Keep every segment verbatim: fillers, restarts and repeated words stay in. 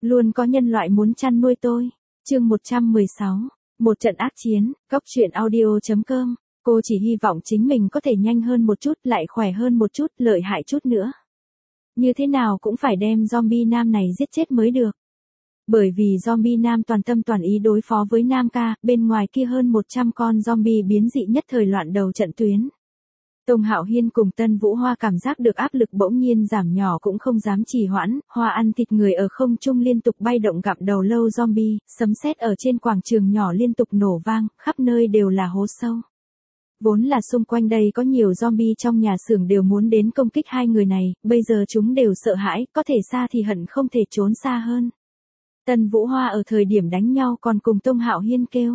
Luôn có nhân loại muốn chăn nuôi tôi. Chương một trăm mười sáu. Một trận ác chiến. Góc truyện audio chấm com. Cô chỉ hy vọng chính mình có thể nhanh hơn một chút, lại khỏe hơn một chút, lợi hại chút nữa. Như thế nào cũng phải đem zombie nam này giết chết mới được. Bởi vì zombie nam toàn tâm toàn ý đối phó với Nam ca, bên ngoài kia hơn một trăm con zombie biến dị nhất thời loạn đầu trận tuyến. Tông Hạo Hiên cùng Tân Vũ Hoa cảm giác được áp lực bỗng nhiên giảm nhỏ cũng không dám trì hoãn, hoa ăn thịt người ở không trung liên tục bay động gặm đầu lâu zombie, sấm sét ở trên quảng trường nhỏ liên tục nổ vang, khắp nơi đều là hố sâu. Vốn là xung quanh đây có nhiều zombie trong nhà xưởng đều muốn đến công kích hai người này, bây giờ chúng đều sợ hãi, có thể xa thì hận không thể trốn xa hơn. Tân Vũ Hoa ở thời điểm đánh nhau còn cùng Tông Hạo Hiên kêu.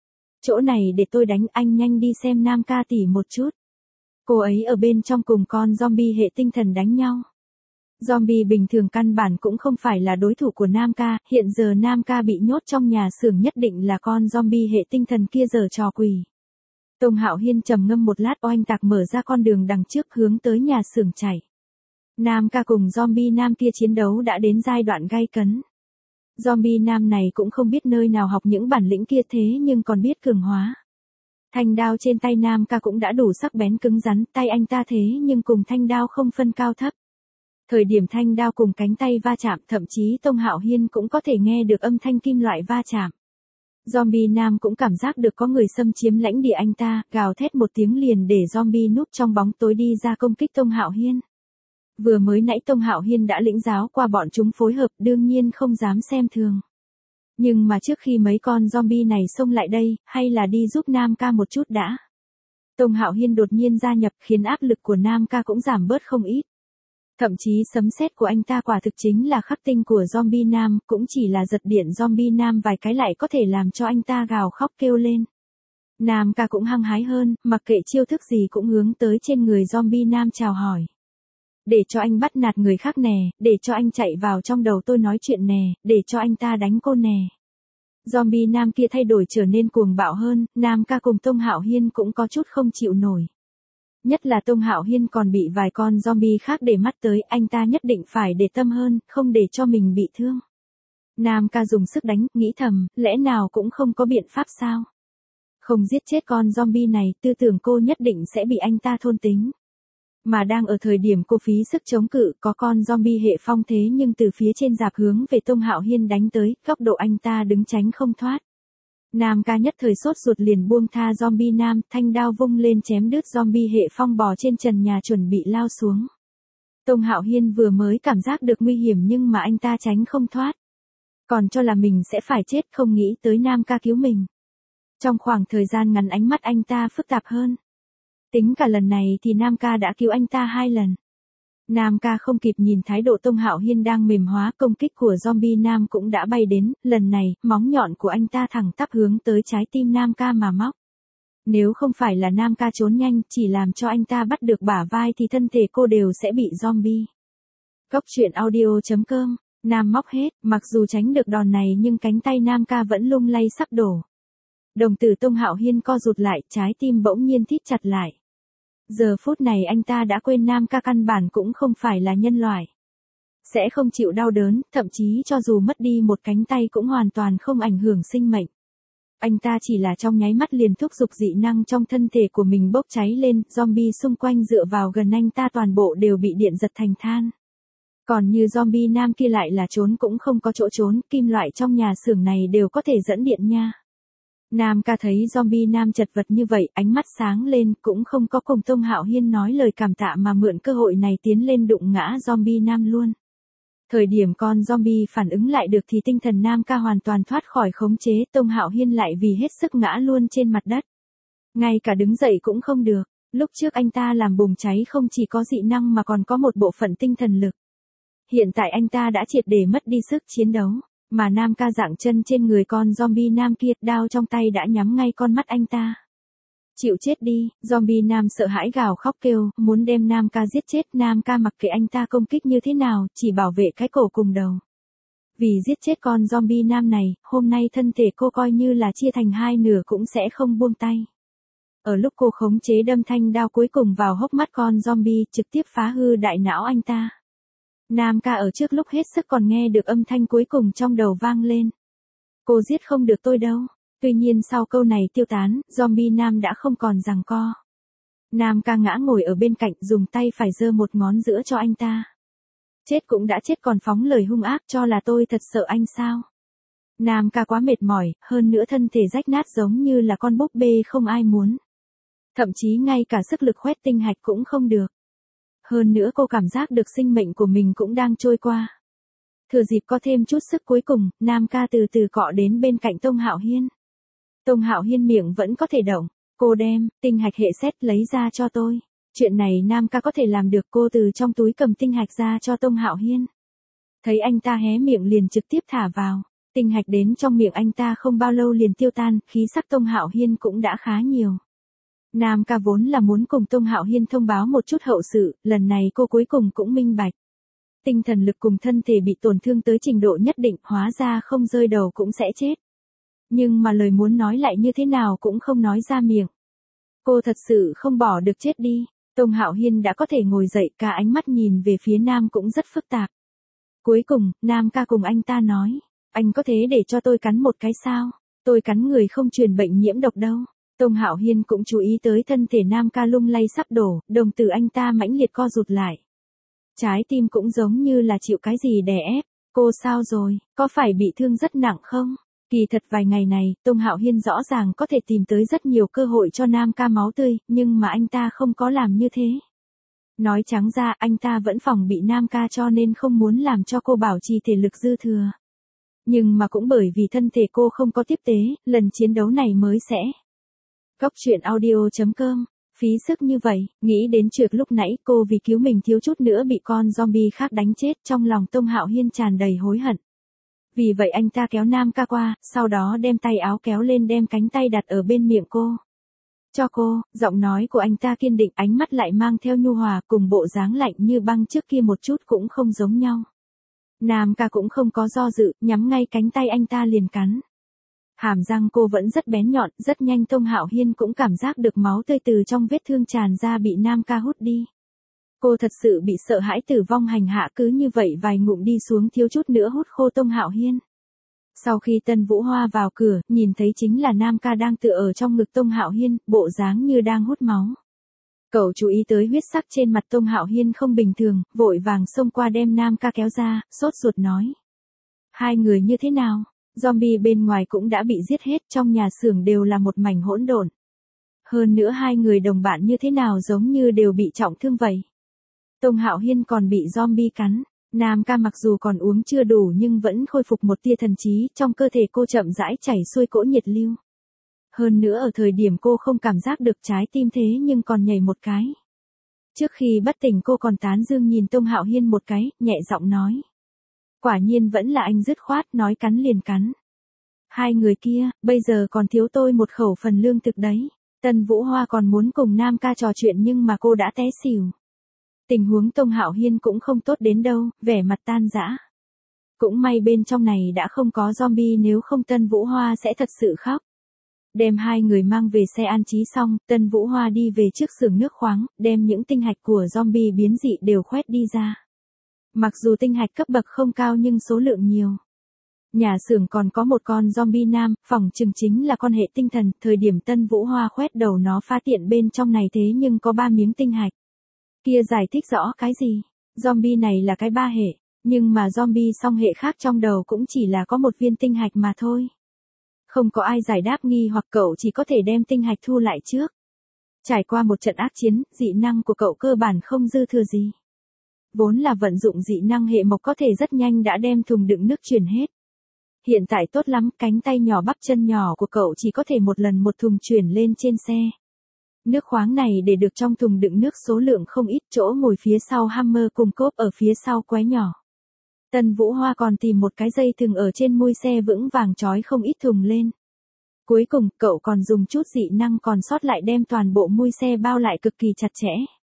Chỗ này để tôi đánh, anh nhanh đi xem Nam ca tỉ một chút. Cô ấy ở bên trong cùng con zombie hệ tinh thần đánh nhau. Zombie bình thường căn bản cũng không phải là đối thủ của Nam ca, hiện giờ Nam ca bị nhốt trong nhà xưởng nhất định là con zombie hệ tinh thần kia giở trò quỷ. Tông Hạo Hiên trầm ngâm một lát, oanh tạc mở ra con đường đằng trước hướng tới nhà xưởng chạy. Nam ca cùng zombie nam kia chiến đấu đã đến giai đoạn gay cấn. Zombie nam này cũng không biết nơi nào học những bản lĩnh kia thế nhưng còn biết cường hóa. Thanh đao trên tay Nam ca cũng đã đủ sắc bén cứng rắn, tay anh ta thế nhưng cùng thanh đao không phân cao thấp. Thời điểm thanh đao cùng cánh tay va chạm, thậm chí Tông Hạo Hiên cũng có thể nghe được âm thanh kim loại va chạm. Zombie nam cũng cảm giác được có người xâm chiếm lãnh địa anh ta, gào thét một tiếng liền để zombie núp trong bóng tối đi ra công kích Tông Hạo Hiên. Vừa mới nãy Tông Hạo Hiên đã lĩnh giáo qua bọn chúng phối hợp, đương nhiên không dám xem thường. Nhưng mà trước khi mấy con zombie này xông lại đây, hay là đi giúp Nam ca một chút đã. Tông Hạo Hiên đột nhiên gia nhập khiến áp lực của Nam ca cũng giảm bớt không ít. Thậm chí sấm sét của anh ta quả thực chính là khắc tinh của zombie nam, cũng chỉ là giật điện zombie nam vài cái lại có thể làm cho anh ta gào khóc kêu lên. Nam ca cũng hăng hái hơn, mặc kệ chiêu thức gì cũng hướng tới trên người zombie nam chào hỏi. Để cho anh bắt nạt người khác nè, để cho anh chạy vào trong đầu tôi nói chuyện nè, để cho anh ta đánh cô nè. Zombie nam kia thay đổi trở nên cuồng bạo hơn, Nam ca cùng Tông Hạo Hiên cũng có chút không chịu nổi. Nhất là Tông Hạo Hiên còn bị vài con zombie khác để mắt tới, anh ta nhất định phải để tâm hơn, không để cho mình bị thương. Nam ca dùng sức đánh, nghĩ thầm, lẽ nào cũng không có biện pháp sao? Không giết chết con zombie này, tư tưởng cô nhất định sẽ bị anh ta thôn tính. Mà đang ở thời điểm cô phí sức chống cự, có con zombie hệ phong thế nhưng từ phía trên dạp hướng về Tông Hạo Hiên đánh tới, góc độ anh ta đứng tránh không thoát. Nam ca nhất thời sốt ruột liền buông tha zombie nam, thanh đao vung lên chém đứt zombie hệ phong bò trên trần nhà chuẩn bị lao xuống. Tông Hạo Hiên vừa mới cảm giác được nguy hiểm nhưng mà anh ta tránh không thoát. Còn cho là mình sẽ phải chết, không nghĩ tới Nam ca cứu mình. Trong khoảng thời gian ngắn ánh mắt anh ta phức tạp hơn. Tính cả lần này thì Nam ca đã cứu anh ta hai lần. Nam ca không kịp nhìn thái độ Tông Hạo Hiên đang mềm hóa, công kích của zombie nam cũng đã bay đến, lần này, móng nhọn của anh ta thẳng tắp hướng tới trái tim Nam ca mà móc. Nếu không phải là Nam ca trốn nhanh, chỉ làm cho anh ta bắt được bả vai thì thân thể cô đều sẽ bị zombie. Góc truyện audio chấm com, Nam móc hết, mặc dù tránh được đòn này nhưng cánh tay Nam ca vẫn lung lay sắp đổ. Đồng tử Tông Hạo Hiên co rụt lại, trái tim bỗng nhiên thít chặt lại. Giờ phút này anh ta đã quên Nam ca căn bản cũng không phải là nhân loại. Sẽ không chịu đau đớn, thậm chí cho dù mất đi một cánh tay cũng hoàn toàn không ảnh hưởng sinh mệnh. Anh ta chỉ là trong nháy mắt liền thúc giục dị năng trong thân thể của mình bốc cháy lên, zombie xung quanh dựa vào gần anh ta toàn bộ đều bị điện giật thành than. Còn như zombie nam kia lại là trốn cũng không có chỗ trốn, kim loại trong nhà xưởng này đều có thể dẫn điện nha. Nam ca thấy zombie nam chật vật như vậy, ánh mắt sáng lên, cũng không có cùng Tông Hạo Hiên nói lời cảm tạ mà mượn cơ hội này tiến lên đụng ngã zombie nam luôn. Thời điểm con zombie phản ứng lại được thì tinh thần Nam ca hoàn toàn thoát khỏi khống chế, Tông Hạo Hiên lại vì hết sức ngã luôn trên mặt đất. Ngay cả đứng dậy cũng không được, lúc trước anh ta làm bùng cháy không chỉ có dị năng mà còn có một bộ phận tinh thần lực. Hiện tại anh ta đã triệt để mất đi sức chiến đấu. Mà Nam ca dạng chân trên người con zombie nam kia, đao trong tay đã nhắm ngay con mắt anh ta. Chịu chết đi, zombie nam sợ hãi gào khóc kêu, muốn đem Nam ca giết chết, Nam ca mặc kệ anh ta công kích như thế nào, chỉ bảo vệ cái cổ cùng đầu. Vì giết chết con zombie nam này, hôm nay thân thể cô coi như là chia thành hai nửa cũng sẽ không buông tay. Ở lúc cô khống chế đâm thanh đao cuối cùng vào hốc mắt con zombie, trực tiếp phá hư đại não anh ta. Nam ca ở trước lúc hết sức còn nghe được âm thanh cuối cùng trong đầu vang lên. Cô giết không được tôi đâu. Tuy nhiên sau câu này tiêu tán, zombie Nam đã không còn giằng co. Nam ca ngã ngồi ở bên cạnh dùng tay phải giơ một ngón giữa cho anh ta. Chết cũng đã chết còn phóng lời hung ác cho là tôi thật sợ anh sao. Nam ca quá mệt mỏi, hơn nữa thân thể rách nát giống như là con búp bê không ai muốn. Thậm chí ngay cả sức lực khoét tinh hạch cũng không được. Hơn nữa cô cảm giác được sinh mệnh của mình cũng đang trôi qua. Thừa dịp có thêm chút sức cuối cùng, Nam ca từ từ cọ đến bên cạnh Tông Hạo Hiên. Tông Hạo Hiên miệng vẫn có thể động. Cô đem tinh hạch hệ xét lấy ra cho tôi. Chuyện này Nam ca có thể làm được. Cô từ trong túi cầm tinh hạch ra cho Tông Hạo Hiên. Thấy anh ta hé miệng liền trực tiếp thả vào. Tinh hạch đến trong miệng anh ta không bao lâu liền tiêu tan, khí sắc Tông Hạo Hiên cũng đã khá nhiều. Nam ca vốn là muốn cùng Tông Hạo Hiên thông báo một chút hậu sự, lần này cô cuối cùng cũng minh bạch. Tinh thần lực cùng thân thể bị tổn thương tới trình độ nhất định, hóa ra không rơi đầu cũng sẽ chết. Nhưng mà lời muốn nói lại như thế nào cũng không nói ra miệng. Cô thật sự không bỏ được chết đi. Tông Hạo Hiên đã có thể ngồi dậy, cả ánh mắt nhìn về phía Nam cũng rất phức tạp. Cuối cùng, Nam ca cùng anh ta nói, anh có thế để cho tôi cắn một cái sao? Tôi cắn người không truyền bệnh nhiễm độc đâu. Tông Hạo Hiên cũng chú ý tới thân thể Nam ca lung lay sắp đổ, đồng tử anh ta mãnh liệt co rụt lại. Trái tim cũng giống như là chịu cái gì đè ép. Cô sao rồi, có phải bị thương rất nặng không? Kỳ thật vài ngày này, Tông Hạo Hiên rõ ràng có thể tìm tới rất nhiều cơ hội cho Nam ca máu tươi, nhưng mà anh ta không có làm như thế. Nói trắng ra, anh ta vẫn phòng bị Nam ca cho nên không muốn làm cho cô bảo trì thể lực dư thừa. Nhưng mà cũng bởi vì thân thể cô không có tiếp tế, lần chiến đấu này mới sẽ. Góc truyện audio chấm com, phí sức như vậy, nghĩ đến chuyện lúc nãy cô vì cứu mình thiếu chút nữa bị con zombie khác đánh chết, trong lòng Tông Hạo Hiên tràn đầy hối hận. Vì vậy anh ta kéo Nam ca qua, sau đó đem tay áo kéo lên đem cánh tay đặt ở bên miệng cô. Cho cô, giọng nói của anh ta kiên định, ánh mắt lại mang theo nhu hòa, cùng bộ dáng lạnh như băng trước kia một chút cũng không giống nhau. Nam ca cũng không có do dự, nhắm ngay cánh tay anh ta liền cắn. Hàm răng cô vẫn rất bén nhọn, rất nhanh Tông Hạo Hiên cũng cảm giác được máu tươi từ trong vết thương tràn ra bị Nam ca hút đi. Cô thật sự bị sợ hãi tử vong hành hạ, cứ như vậy vài ngụm đi xuống thiếu chút nữa hút khô Tông Hạo Hiên. Sau khi Tân Vũ Hoa vào cửa, nhìn thấy chính là Nam ca đang tựa ở trong ngực Tông Hạo Hiên, bộ dáng như đang hút máu. Cậu chú ý tới huyết sắc trên mặt Tông Hạo Hiên không bình thường, vội vàng xông qua đem Nam ca kéo ra, sốt ruột nói. Hai người như thế nào? Zombie bên ngoài cũng đã bị giết hết, trong nhà xưởng đều là một mảnh hỗn độn. Hơn nữa hai người đồng bạn như thế nào giống như đều bị trọng thương vậy. Tông Hạo Hiên còn bị zombie cắn. Nam ca mặc dù còn uống chưa đủ nhưng vẫn khôi phục một tia thần trí, trong cơ thể cô chậm rãi chảy xuôi cỗ nhiệt lưu. Hơn nữa ở thời điểm cô không cảm giác được trái tim thế nhưng còn nhảy một cái. Trước khi bất tỉnh cô còn tán dương nhìn Tông Hạo Hiên một cái, nhẹ giọng nói. Quả nhiên vẫn là anh dứt khoát, nói cắn liền cắn. Hai người kia, bây giờ còn thiếu tôi một khẩu phần lương thực đấy. Tân Vũ Hoa còn muốn cùng Nam ca trò chuyện nhưng mà cô đã té xỉu. Tình huống Tông Hạo Hiên cũng không tốt đến đâu, vẻ mặt tan rã. Cũng may bên trong này đã không có zombie, nếu không Tân Vũ Hoa sẽ thật sự khóc. Đem hai người mang về xe an trí xong, Tân Vũ Hoa đi về trước xưởng nước khoáng, đem những tinh hạch của zombie biến dị đều khoét đi ra. Mặc dù tinh hạch cấp bậc không cao nhưng số lượng nhiều. Nhà xưởng còn có một con zombie nam, phỏng chừng chính là con hệ tinh thần, thời điểm Tân Vũ Hoa khoét đầu nó phá tiện bên trong này thế nhưng có ba miếng tinh hạch. Kia giải thích rõ cái gì? Zombie này là cái ba hệ, nhưng mà zombie song hệ khác trong đầu cũng chỉ là có một viên tinh hạch mà thôi. Không có ai giải đáp nghi hoặc cậu chỉ có thể đem tinh hạch thu lại trước. Trải qua một trận ác chiến, dị năng của cậu cơ bản không dư thừa gì. Vốn là vận dụng dị năng hệ mộc có thể rất nhanh đã đem thùng đựng nước chuyển hết. Hiện tại tốt lắm, cánh tay nhỏ bắp chân nhỏ của cậu chỉ có thể một lần một thùng chuyển lên trên xe. Nước khoáng này để được trong thùng đựng nước số lượng không ít, chỗ ngồi phía sau Hammer cùng cốp ở phía sau quái nhỏ. Tân Vũ Hoa còn tìm một cái dây thừng ở trên mui xe vững vàng trói không ít thùng lên. Cuối cùng, cậu còn dùng chút dị năng còn sót lại đem toàn bộ mui xe bao lại cực kỳ chặt chẽ.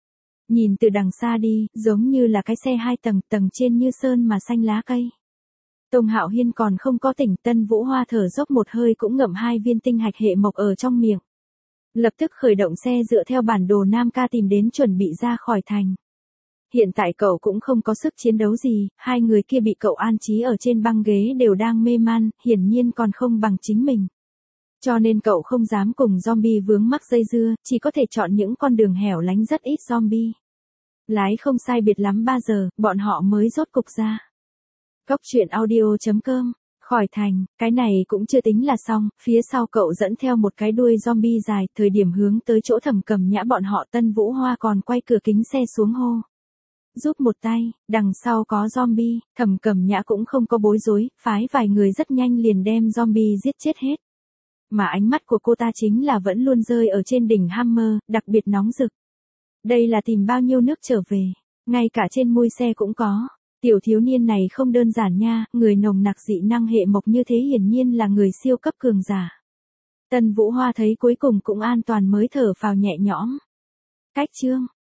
Nhìn từ đằng xa đi, giống như là cái xe hai tầng, tầng trên như sơn mà xanh lá cây. Tông Hạo Hiên còn không có tỉnh, Tân Vũ Hoa thở dốc một hơi cũng ngậm hai viên tinh hạch hệ mộc ở trong miệng. Lập tức khởi động xe dựa theo bản đồ Nam ca tìm đến chuẩn bị ra khỏi thành. Hiện tại cậu cũng không có sức chiến đấu gì, hai người kia bị cậu an trí ở trên băng ghế đều đang mê man, hiển nhiên còn không bằng chính mình. Cho nên cậu không dám cùng zombie vướng mắc dây dưa, chỉ có thể chọn những con đường hẻo lánh rất ít zombie. Lái không sai biệt lắm ba giờ, bọn họ mới rốt cục ra. Cốc truyện audio chấm com, khỏi thành, cái này cũng chưa tính là xong, phía sau cậu dẫn theo một cái đuôi zombie dài, thời điểm hướng tới chỗ Thẩm Cẩm Nhã bọn họ Tân Vũ Hoa còn quay cửa kính xe xuống hô. Giúp một tay, đằng sau có zombie, Thẩm Cẩm Nhã cũng không có bối rối, phái vài người rất nhanh liền đem zombie giết chết hết. Mà ánh mắt của cô ta chính là vẫn luôn rơi ở trên đỉnh Hammer, đặc biệt nóng rực. Đây là tìm bao nhiêu nước trở về, ngay cả trên mui xe cũng có. Tiểu thiếu niên này không đơn giản nha, người nồng nặc dị năng hệ mộc như thế hiển nhiên là người siêu cấp cường giả. Tân Vũ Hoa thấy cuối cùng cũng an toàn mới thở phào nhẹ nhõm. Cách chương